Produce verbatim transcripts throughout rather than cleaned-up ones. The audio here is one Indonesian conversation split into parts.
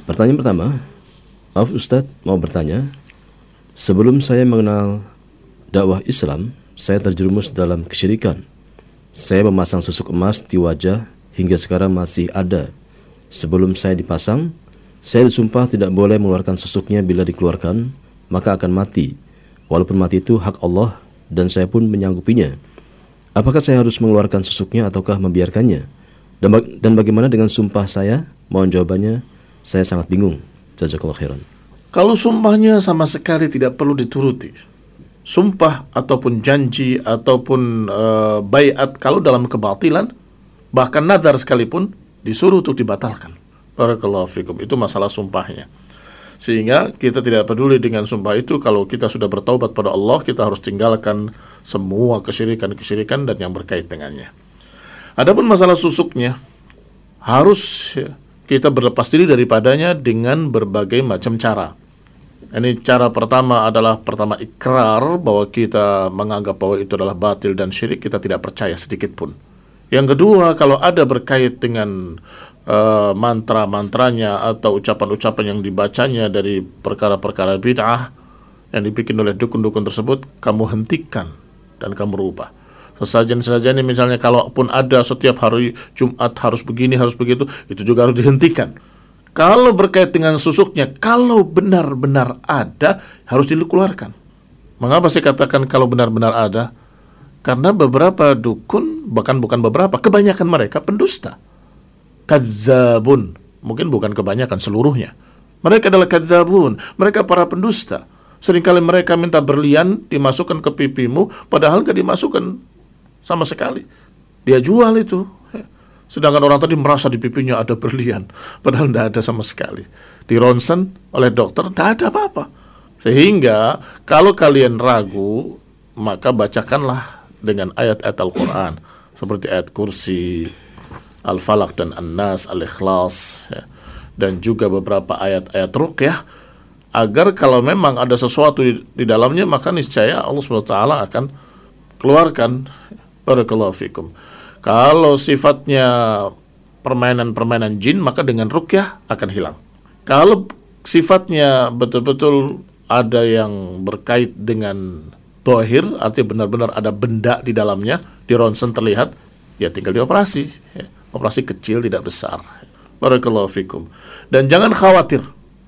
Pertanyaan pertama, maaf Ustadz, mau bertanya. Sebelum saya mengenal dakwah Islam, saya terjerumus dalam kesyirikan. Saya memasang susuk emas di wajah hingga sekarang masih ada. Sebelum saya dipasang, saya disumpah tidak boleh mengeluarkan susuknya. Bila dikeluarkan, maka akan mati. Walaupun mati itu hak Allah dan saya pun menyanggupinya. Apakah saya harus mengeluarkan susuknya ataukah membiarkannya? Dan, ba- dan bagaimana dengan sumpah saya? Mohon jawabannya, saya sangat bingung. Jazakallahu khairan. Kalau sumpahnya sama sekali tidak perlu dituruti, sumpah ataupun janji ataupun uh, baiat kalau dalam kebatilan, bahkan nazar sekalipun disuruh untuk dibatalkan. Barakallahu fikum. Itu masalah sumpahnya. Sehingga kita tidak peduli dengan sumpah itu. Kalau kita sudah bertaubat pada Allah, kita harus tinggalkan semua kesyirikan-kesyirikan dan yang berkait dengannya. Adapun masalah susuknya, harus ya, kita berlepas diri daripadanya dengan berbagai macam cara. Ini cara pertama adalah pertama ikrar bahwa kita menganggap bahwa itu adalah batil dan syirik, kita tidak percaya sedikit pun. Yang kedua, kalau ada berkait dengan uh, mantra-mantranya atau ucapan-ucapan yang dibacanya dari perkara-perkara bid'ah yang dibikin oleh dukun-dukun tersebut, kamu hentikan dan kamu rubah. Sesajen-sesajen ini misalnya kalaupun ada setiap hari Jumat harus begini, harus begitu, itu juga harus dihentikan. Kalau berkait dengan susuknya, kalau benar-benar ada, harus dikeluarkan. Mengapa saya katakan kalau benar-benar ada? Karena beberapa dukun, bahkan bukan beberapa, kebanyakan mereka pendusta. Kadzabun, mungkin bukan kebanyakan, seluruhnya. Mereka adalah kadzabun, mereka para pendusta. Seringkali mereka minta berlian dimasukkan ke pipimu, padahal gak dimasukkan sama sekali. Dia jual itu. Sedangkan orang tadi merasa di pipinya ada berlian, padahal tidak ada sama sekali. Di ronsen oleh dokter, tidak ada apa-apa. Sehingga kalau kalian ragu, maka bacakanlah dengan ayat-ayat Al-Quran seperti ayat Kursi, Al-Falaq dan An-Nas, Al-Ikhlas ya, dan juga beberapa ayat-ayat ruqyah, agar kalau memang ada sesuatu di, di dalamnya, maka niscaya Allah subhanahu wa taala akan keluarkan. Barakallahu fikum. Kalau sifatnya permainan-permainan jin, maka dengan ruqyah akan hilang. Kalau sifatnya betul-betul ada yang berkait dengan zahir, artinya benar-benar ada benda di dalamnya, di ronsen terlihat, ya tinggal dioperasi. Ya. Operasi kecil, tidak besar. Barakallahu fikum. Dan jangan khawatir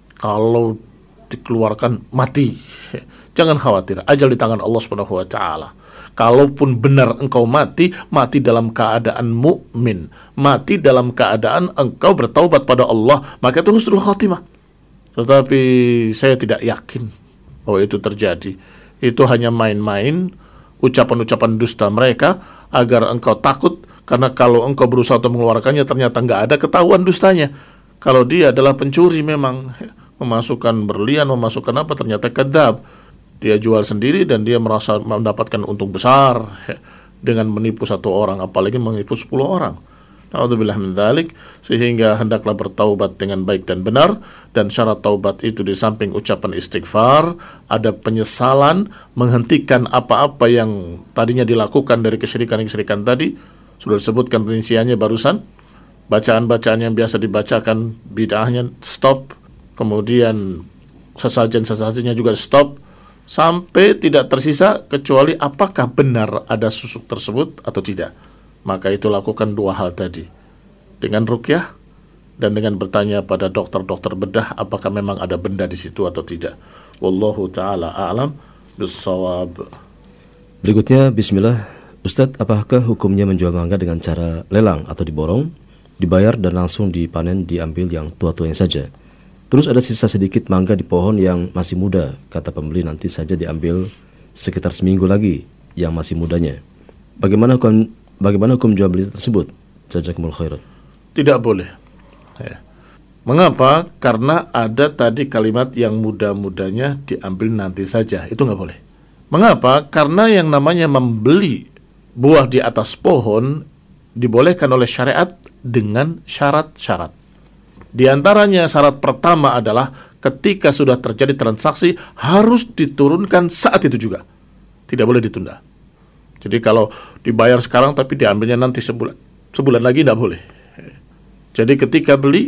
kalau dikeluarkan mati. Ya. Jangan khawatir, ajal di tangan Allah Subhanahu wa taala. Kalaupun benar engkau mati, mati dalam keadaan mukmin, mati dalam keadaan engkau bertaubat pada Allah, maka itu husnul khatimah. Tetapi saya tidak yakin bahwa itu terjadi. Itu hanya main-main, ucapan-ucapan dusta mereka, agar engkau takut, karena kalau engkau berusaha untuk mengeluarkannya, ternyata nggak ada ketahuan dustanya. Kalau dia adalah pencuri memang, memasukkan berlian, memasukkan apa, ternyata kadzab. Dia jual sendiri dan dia merasa mendapatkan untung besar dengan menipu satu orang, apalagi menipu sepuluh orang. Na'udzubillah min dzalik. Sehingga hendaklah bertaubat dengan baik dan benar, dan syarat taubat itu di samping ucapan istighfar, ada penyesalan, menghentikan apa-apa yang tadinya dilakukan dari kesyirikan-kesyirikan tadi. Sudah disebutkan rinciannya barusan. Bacaan-bacaan yang biasa dibacakan, bid'ahnya stop. Kemudian sesajen-sesajennya juga stop, sampai tidak tersisa kecuali apakah benar ada susuk tersebut atau tidak. Maka itu lakukan dua hal tadi, dengan ruqyah dan dengan bertanya pada dokter-dokter bedah apakah memang ada benda di situ atau tidak. Wallahu ta'ala a'lam bis-shawab. Berikutnya, bismillah. Ustadz, apakah hukumnya menjual mangga dengan cara lelang atau diborong, dibayar dan langsung dipanen, diambil yang tua-tuanya saja? Terus ada sisa sedikit mangga di pohon yang masih muda, kata pembeli nanti saja diambil sekitar seminggu lagi yang masih mudanya. Bagaimana hukum, bagaimana hukum jual beli tersebut? Jazakumullah khairan. Tidak boleh. Ya. Mengapa? Karena ada tadi kalimat yang muda-mudanya diambil nanti saja. Itu nggak boleh. Mengapa? Karena yang namanya membeli buah di atas pohon dibolehkan oleh syariat dengan syarat-syarat. Di antaranya syarat pertama adalah ketika sudah terjadi transaksi harus diturunkan saat itu juga. Tidak boleh ditunda. Jadi kalau dibayar sekarang tapi diambilnya nanti sebulan, sebulan lagi tidak boleh. Jadi ketika beli,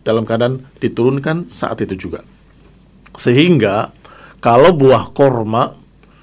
dalam keadaan diturunkan saat itu juga. Sehingga kalau buah korma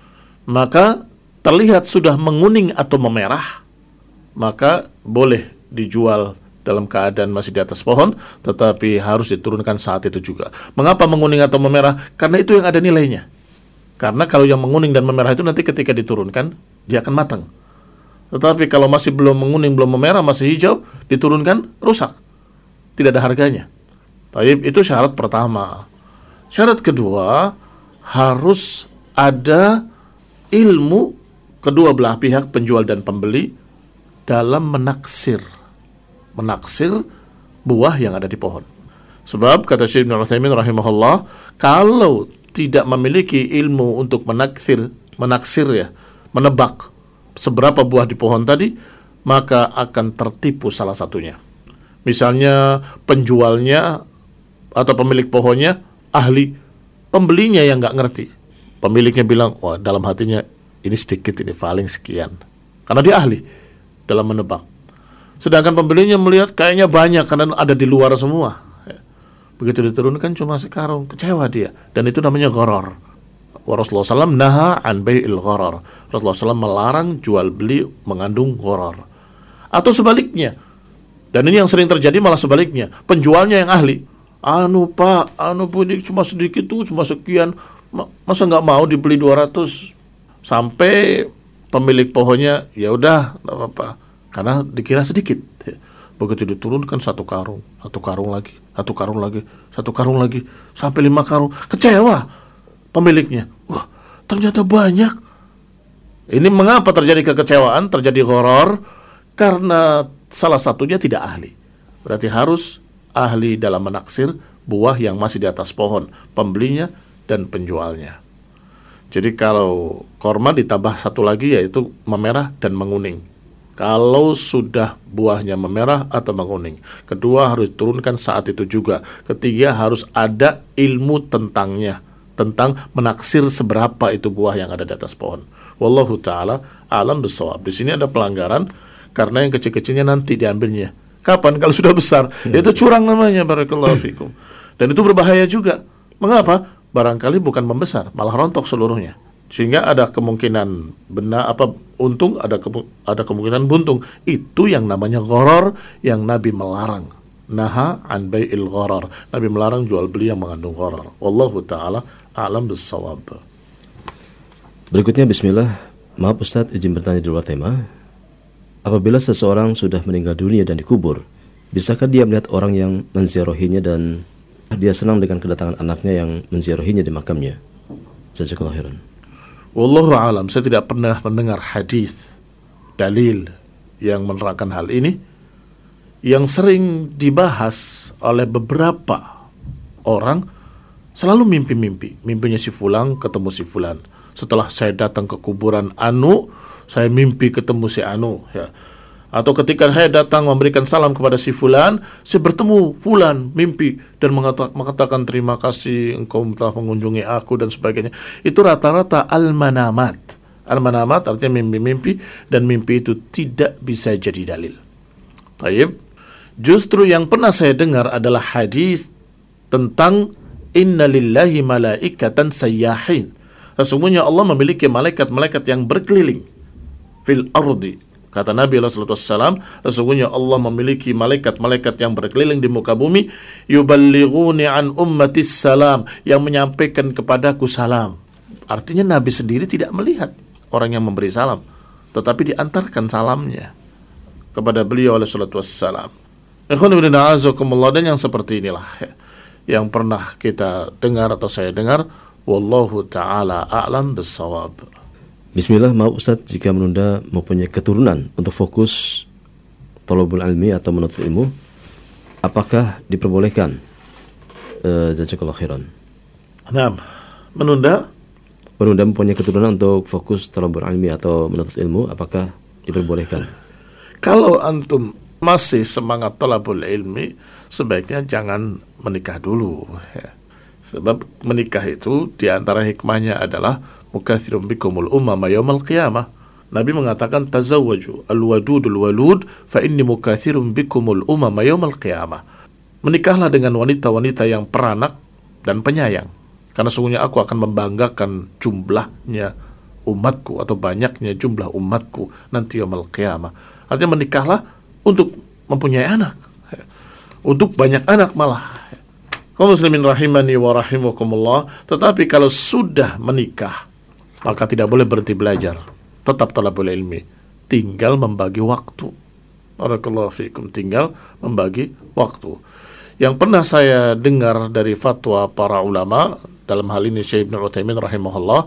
maka terlihat sudah menguning atau memerah, maka boleh dijual dalam keadaan masih di atas pohon, tetapi harus diturunkan saat itu juga. Mengapa menguning atau memerah? Karena itu yang ada nilainya. Karena kalau yang menguning dan memerah itu nanti ketika diturunkan, dia akan matang. Tetapi kalau masih belum menguning, belum memerah, masih hijau, diturunkan, rusak. Tidak ada harganya. Tapi itu syarat pertama. Syarat kedua, harus ada ilmu kedua belah pihak, penjual dan pembeli, dalam menaksir. Menaksir buah yang ada di pohon. Sebab, kata Syekh Ibnu Utsaimin rahimahullah, kalau tidak memiliki ilmu untuk menaksir, menaksir ya, menebak seberapa buah di pohon tadi, maka akan tertipu salah satunya. Misalnya penjualnya atau pemilik pohonnya ahli, pembelinya yang nggak ngerti. Pemiliknya bilang, wah, dalam hatinya ini sedikit, ini paling sekian, karena dia ahli dalam menebak. Sedangkan pembelinya melihat kayaknya banyak karena ada di luar semua. Begitu diturunkan cuma sekarung, kecewa dia. Dan itu namanya gharar. Rasulullah shallallahu alaihi wasallam naha an bai'il gharar. Rasulullah shallallahu alaihi wasallam melarang jual beli mengandung gharar. Atau sebaliknya. Dan ini yang sering terjadi malah sebaliknya. Penjualnya yang ahli. Anu pak, anu bu, ini cuma sedikit tuh, cuma sekian. Masa nggak mau dibeli dua ratus? Sampai pemilik pohonnya, ya udah, nggak apa-apa. Karena dikira sedikit. Begitu diturunkan satu karung, satu karung lagi, satu karung lagi, satu karung lagi, sampai lima karung. Kecewa pemiliknya. Wah, ternyata banyak. Ini mengapa terjadi kekecewaan, terjadi gharar? Karena salah satunya tidak ahli. Berarti harus ahli dalam menaksir buah yang masih di atas pohon, pembelinya dan penjualnya. Jadi kalau korma ditambah satu lagi, yaitu memerah dan menguning. Kalau sudah buahnya memerah atau menguning. Kedua, harus turunkan saat itu juga. Ketiga, harus ada ilmu tentangnya, tentang menaksir seberapa itu buah yang ada di atas pohon. Wallahu ta'ala alam bissawab. Di sini ada pelanggaran karena yang kecil-kecilnya nanti diambilnya. Kapan? Kalau sudah besar. Ya. Itu curang namanya, barakallahu fikum. Dan itu berbahaya juga. Mengapa? Barangkali bukan membesar, malah rontok seluruhnya. Sehingga ada kemungkinan benar apa untung, ada ke, ada kemungkinan buntung. Itu yang namanya gharar, yang Nabi melarang. Naha an bai'il gharar. Nabi melarang jual beli yang mengandung gharar. Wallahu ta'ala a'lam bissawab. Berikutnya, bismillah. Maaf Ustaz, izin bertanya di luar tema. Apabila seseorang sudah meninggal dunia dan dikubur, bisakah dia melihat orang yang menziarahinya dan dia senang dengan kedatangan anaknya yang menziarahinya di makamnya? Jazakallahu khairan. Wallahu alam, saya tidak pernah mendengar hadis dalil yang menerangkan hal ini. Yang sering dibahas oleh beberapa orang, selalu mimpi-mimpi. Mimpinya si fulan ketemu si fulan. Setelah saya datang ke kuburan Anu, saya mimpi ketemu si Anu, ya. Atau ketika saya datang memberikan salam kepada si fulan, saya bertemu fulan, mimpi, dan mengata- mengatakan terima kasih engkau telah mengunjungi aku dan sebagainya. Itu rata-rata al-manamat. Al-manamat artinya mimpi-mimpi, dan mimpi itu tidak bisa jadi dalil. Taib. Justru yang pernah saya dengar adalah hadis tentang inna lillahi malaikatan sayyahin. Sesungguhnya Allah memiliki malaikat-malaikat yang berkeliling fil ardi. Kata Nabi sallallahu alaihi wasallam, sesungguhnya Allah memiliki malaikat-malaikat yang berkeliling di muka bumi, yuballighuni an ummatis salam, yang menyampaikan kepadaku salam. Artinya Nabi sendiri tidak melihat orang yang memberi salam, tetapi diantarkan salamnya kepada beliau alaihi salatu wassalam. Dan yang seperti inilah ya, yang pernah kita dengar atau saya dengar. Wallahu ta'ala a'lam bissawab. Bismillah, maaf Ustaz jika menunda mempunyai keturunan untuk fokus thalabul ilmi atau menuntut ilmu, apakah diperbolehkan? Uh, Jazakallahu khairan. Nah, menunda menunda mempunyai keturunan untuk fokus thalabul ilmi atau menuntut ilmu, apakah diperbolehkan? Kalau antum masih semangat thalabul ilmi, sebaiknya jangan menikah dulu ya. Sebab menikah itu diantara hikmahnya adalah mukatsirun bikumul umama yaumal qiyamah. Nabi mengatakan tazawwaju al-wadudul walud fa inni mukatsirun bikumul umama yaumal qiyamah. menikahlah dengan wanita-wanita yang peranak dan penyayang, karena sungguhnya aku akan membanggakan jumlahnya umatku atau banyaknya jumlah umatku nanti yaumul qiyamah. Artinya menikahlah untuk mempunyai anak, untuk banyak anak malah. Kaum muslimin rahimani wa rahimakumullah. Tetapi kalau sudah menikah, maka tidak boleh berhenti belajar, tetap talabul ilmi, tinggal membagi waktu. Barakallahu fikum, tinggal membagi waktu. Yang pernah saya dengar dari fatwa para ulama, dalam hal ini Syekh Ibnu Utsaimin rahimahullah,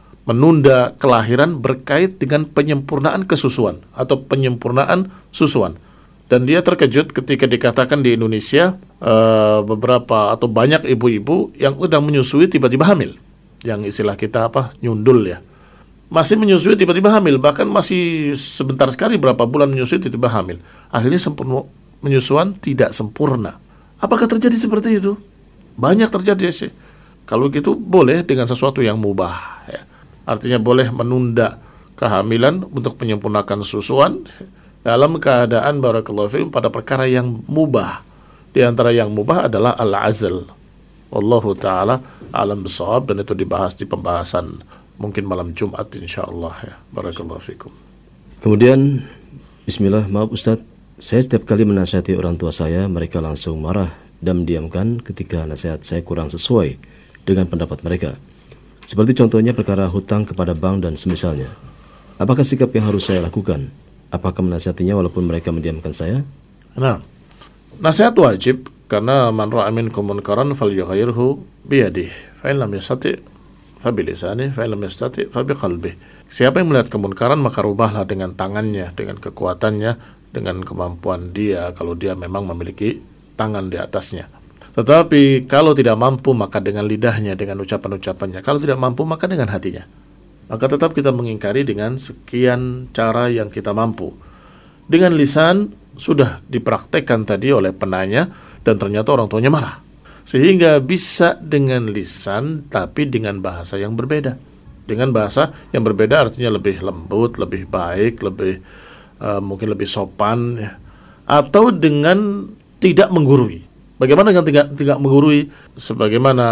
menunda kelahiran berkait dengan penyempurnaan kesusuan atau penyempurnaan susuan. Dan dia terkejut ketika dikatakan di Indonesia uh, beberapa atau banyak ibu-ibu yang sedang menyusui tiba-tiba hamil. Yang istilah kita apa? Nyundul ya. Masih menyusui tiba-tiba hamil, bahkan masih sebentar sekali berapa bulan menyusui tiba-tiba hamil. Akhirnya sempurna, menyusuan tidak sempurna. Apakah terjadi seperti itu? Banyak terjadi sih. Kalau gitu boleh dengan sesuatu yang mubah ya. Artinya boleh menunda kehamilan untuk menyempurnakan susuan dalam keadaan barakallahu fiikum pada perkara yang mubah. Di antara yang mubah adalah al-azl. Wallahu ta'ala alam bisawab, dan itu dibahas di pembahasan mungkin malam Jumat insyaallah ya. Barakallahu fiikum. Kemudian bismillah, maaf Ustaz, saya setiap kali menasihati orang tua saya, mereka langsung marah dan mendiamkan ketika nasihat saya kurang sesuai dengan pendapat mereka. Seperti contohnya perkara hutang kepada bank dan semisalnya. Apakah sikap yang harus saya lakukan? Apakah menasihatinya walaupun mereka mendiamkan saya? Nah, nasihat wajib, karena man ra'a minkum munkaran falyughayyirhu biyadihi, fa in lam yastati' fa bilisanihi, fa in lam yastati' fa biqalbihi. Siapa yang melihat kemungkaran maka rubahlah dengan tangannya, dengan kekuatannya, dengan kemampuan dia kalau dia memang memiliki tangan di atasnya. Tetapi kalau tidak mampu maka dengan lidahnya, dengan ucapan-ucapannya. Kalau tidak mampu maka dengan hatinya. Maka tetap kita mengingkari dengan sekian cara yang kita mampu. Dengan lisan sudah dipraktekkan tadi oleh penanya, dan ternyata orang tuanya marah. Sehingga bisa dengan lisan tapi dengan bahasa yang berbeda. Dengan bahasa yang berbeda artinya lebih lembut, lebih baik, lebih uh, mungkin lebih sopan ya. Atau dengan tidak menggurui. Bagaimana dengan tidak, tidak menggurui? Sebagaimana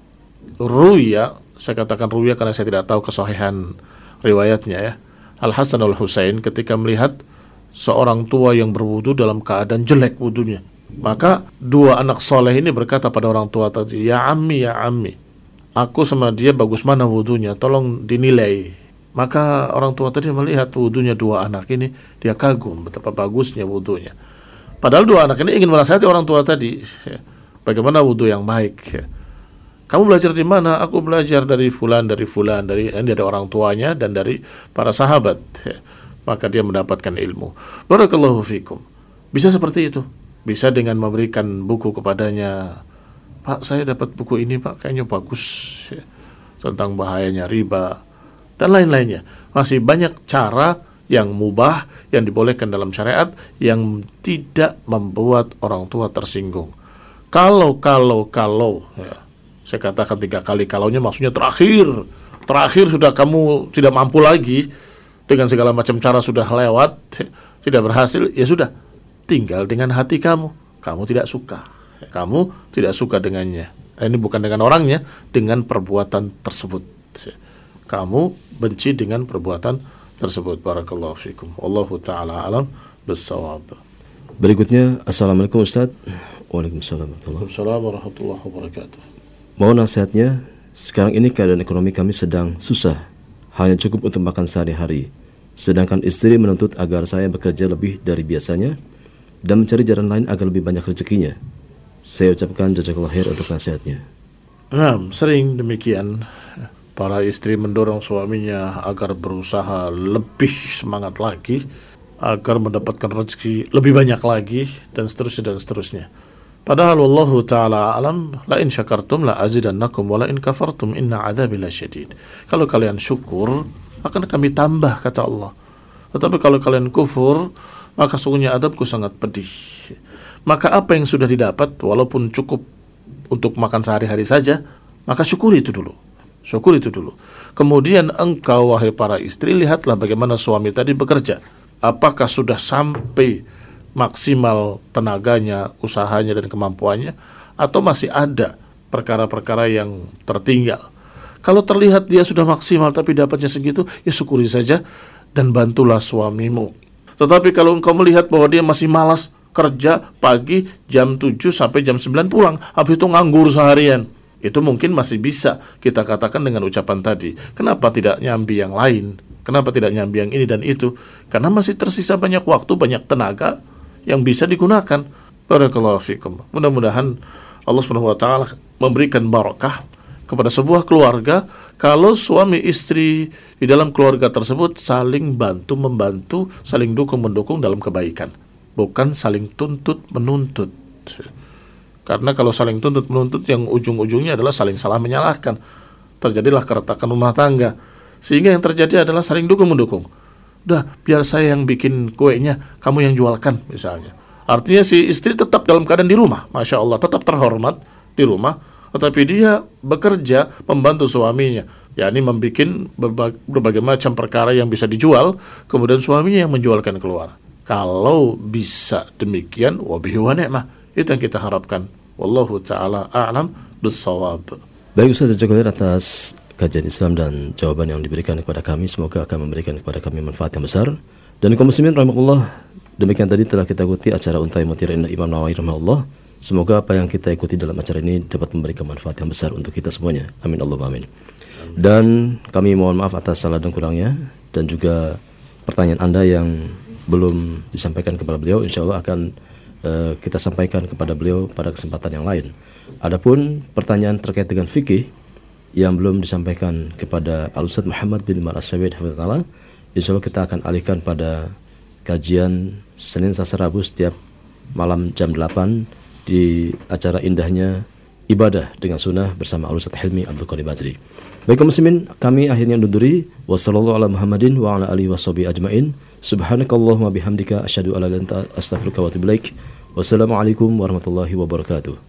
ruya, saya katakan ruya karena saya tidak tahu kesahihan riwayatnya ya. Al-Hasan al-Husain ketika melihat seorang tua yang berwudu dalam keadaan jelek wudunya, maka dua anak soleh ini berkata pada orang tua tadi, ya ammi, ya ammi, aku sama dia bagus mana wudunya, tolong dinilai. Maka orang tua tadi melihat wudunya dua anak ini, dia kagum betapa bagusnya wudunya. Padahal dua anak ini ingin menasihati orang tua tadi, ya, bagaimana wudu yang baik. Ya. Kamu belajar di mana? Aku belajar dari fulan, dari fulan, dari ini dari orang tuanya dan dari para sahabat. Ya. Maka dia mendapatkan ilmu. Barakallahu fikum. Bisa seperti itu. Bisa dengan memberikan buku kepadanya. Pak, saya dapat buku ini Pak, kayaknya bagus ya. Tentang bahayanya riba dan lain-lainnya. Masih banyak cara yang mubah yang dibolehkan dalam syariat yang tidak membuat orang tua tersinggung. Kalau, kalau, kalau ya. Saya katakan tiga kali kalaunya maksudnya terakhir. Terakhir sudah kamu tidak mampu lagi, dengan segala macam cara sudah lewat, tidak berhasil, ya sudah. Tinggal dengan hati kamu. Kamu tidak suka. Kamu tidak suka dengannya. Ini bukan dengan orangnya, dengan perbuatan tersebut. Kamu benci dengan perbuatan tersebut. Barakallahu fikum. Wallahu ta'ala alam bissawab. Berikutnya, Assalamualaikum Ustaz. Waalaikumsalam warahmatullahi wabarakatuh. Mohon nasihatnya, sekarang ini keadaan ekonomi kami sedang susah, hanya cukup untuk makan sehari-hari. Sedangkan istri menuntut agar saya bekerja lebih dari biasanya dan mencari jalan lain agar lebih banyak rezekinya. Saya ucapkan jazakallahu khair untuk nasihatnya. Nah, sering demikian para istri mendorong suaminya agar berusaha lebih semangat lagi, agar mendapatkan rezeki lebih banyak lagi, dan seterusnya dan seterusnya. Padahal wallahu ta'ala alam, la in syakartum la azidannakum wa la in kafartum inna adzabi lasyadid. Kalau kalian syukur akan kami tambah, kata Allah. Tetapi kalau kalian kufur, maka sungguhnya adabku sangat pedih. Maka apa yang sudah didapat, walaupun cukup untuk makan sehari-hari saja, maka syukuri itu dulu. Syukuri itu dulu. Kemudian engkau, wahai para istri, lihatlah bagaimana suami tadi bekerja. Apakah sudah sampai maksimal tenaganya, usahanya dan kemampuannya, atau masih ada perkara-perkara yang tertinggal. Kalau terlihat dia sudah maksimal tapi dapatnya segitu, ya syukuri saja dan bantulah suamimu. Tetapi kalau engkau melihat bahwa dia masih malas kerja pagi jam tujuh sampai jam sembilan pulang, habis itu nganggur seharian, itu mungkin masih bisa kita katakan dengan ucapan tadi, kenapa tidak nyambi yang lain? Kenapa tidak nyambi yang ini dan itu? Karena masih tersisa banyak waktu, banyak tenaga yang bisa digunakan. Barakallahu fikum. Mudah-mudahan Allah Subhanahu wa taala memberikan barakah kepada sebuah keluarga kalau suami istri di dalam keluarga tersebut saling bantu-membantu, saling dukung-mendukung dalam kebaikan, bukan saling tuntut-menuntut. Karena kalau saling tuntut-menuntut yang ujung-ujungnya adalah saling salah menyalahkan, terjadilah keretakan rumah tangga. Sehingga yang terjadi adalah saling dukung-mendukung. Udah, biar saya yang bikin kuenya, kamu yang jualkan misalnya. Artinya si istri tetap dalam keadaan di rumah, Masya Allah, tetap terhormat di rumah, tetapi dia bekerja membantu suaminya, yakni membuat berbagai, berbagai macam perkara yang bisa dijual, kemudian suaminya yang menjualkan keluar. Kalau bisa demikian, wabihi wa ni'mah, itu yang kita harapkan. Wallahu ta'ala a'lam bis-shawab. Baik Ustaz Jazakallahu atas kajian Islam dan jawaban yang diberikan kepada kami, semoga akan memberikan kepada kami manfaat yang besar. Dan kaum muslimin rahimahullah, demikian tadi telah kita ikuti acara Untai Mutiara Indah Imam Nawawi rahimahullah. Semoga apa yang kita ikuti dalam acara ini dapat memberikan manfaat yang besar untuk kita semuanya. Amin Allahumma amin. Dan kami mohon maaf atas salah dan kurangnya, dan juga pertanyaan Anda yang belum disampaikan kepada beliau, insya Allah akan uh, kita sampaikan kepada beliau pada kesempatan yang lain. Adapun pertanyaan terkait dengan fikih yang belum disampaikan kepada Al-Ustaz Muhammad bin Umar As-Sawid hafizahullah, insya Allah kita akan alihkan pada kajian Senin Selasa Rabu setiap malam jam delapan di acara indahnya Ibadah dengan Sunnah bersama Al-Ustaz Hilmi Abdul Qadir Bazri. Baik kaum muslimin, kami akhirnya nunduri. Wassallallahu ala Muhammadin wa ala alihi washabihi ajmain. Subhanakallahumma bihamdika asyhadu an la ilaha illa anta astaghfiruka wa atubu ilaik. Wassalamualaikum warahmatullahi wabarakatuh.